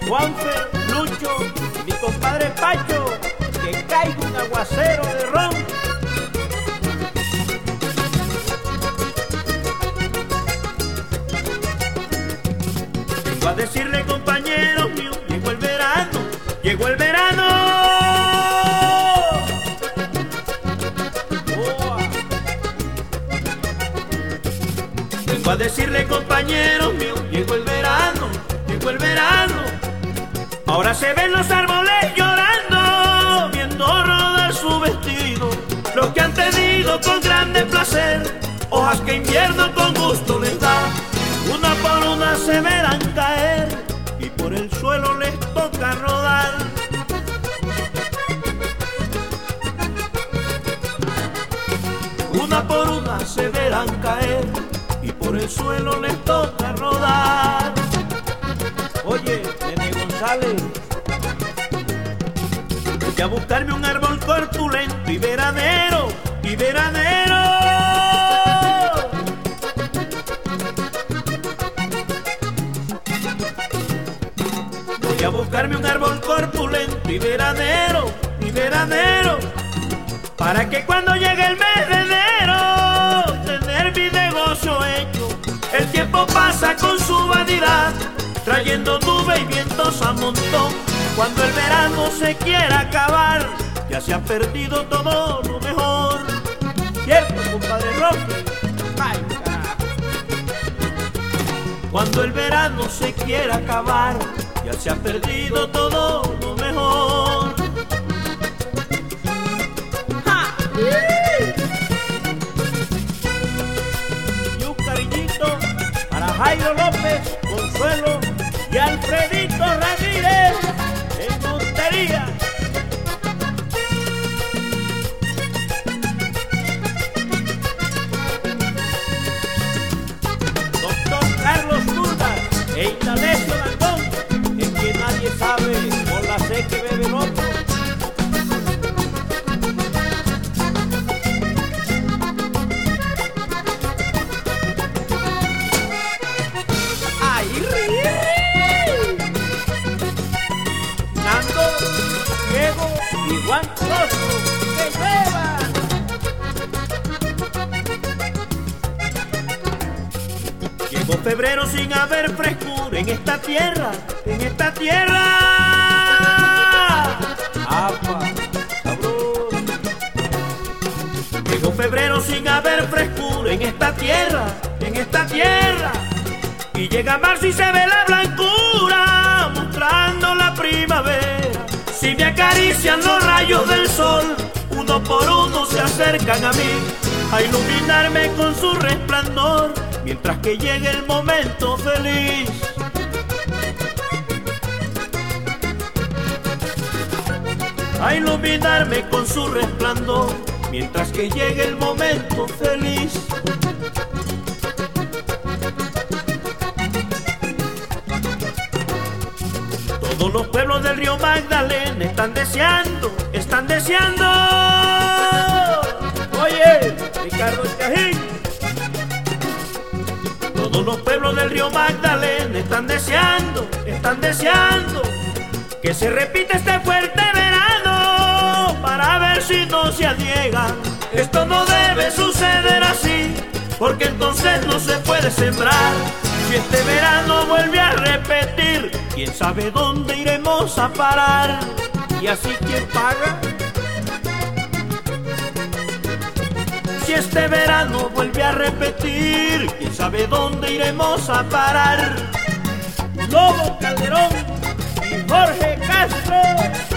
Juanfe, Lucho y mi compadre Pacho, que caiga un aguacero de ron. Vengo a decirle, compañeros míos, llegó el verano, llegó el verano. Vengo a decirle, compañeros míos, llegó el verano, llegó el verano. Ahora se ven los árboles llorando, viendo rodar su vestido. Los que han tenido con grande placer, hojas que invierno con gusto les da. Una por una se verán caer, y por el suelo les toca rodar. Una por una se verán caer, y por el suelo les toca rodar. Oye, Nene González, voy a buscarme un árbol corpulento y veranero, y veranero. Voy a buscarme un árbol corpulento y veranero, para que cuando llegue el mes de enero, tener mi negocio hecho. El tiempo pasa con su vanidad, trayendo nubes y vientos a montón. Cuando el verano se quiera acabar, ya se ha perdido todo lo mejor. ¿Cierto, compadre Roque? ¡Ay, carajo! Cuando el verano se quiera acabar, ya se ha perdido todo lo mejor. ¡Ja! Y un cariñito para Jairo López, Consuelo y Alfredito Ramírez en Montería. Doctor Carlos Turdas e Indalecio Landón, en quien nadie sabe por la sed que bebe el otro. Diego y Juan Rostro, que llueva. Llegó febrero sin haber frescura en esta tierra, en esta tierra. ¡Apa, cabrón! Llegó febrero sin haber frescura en esta tierra, en esta tierra. Y llega marzo y se ve la blancura, mostrando la primavera. Si me acarician los rayos del sol, uno por uno se acercan a mí, a iluminarme con su resplandor, mientras que llegue el momento feliz. A iluminarme con su resplandor, mientras que llegue el momento feliz. Todos los pueblos del río Magdalena están deseando, están deseando. Oye, Ricardo Chajín. Todos los pueblos del río Magdalena están deseando, que se repita este fuerte verano, para ver si no se aniegan. Esto no debe suceder así, porque entonces no se puede sembrar. Si este verano vuelve a repetir, quién sabe dónde iremos a parar. Y así, ¿quién paga? Si este verano vuelve a repetir, quién sabe dónde iremos a parar. Lobo Calderón y Jorge Castro.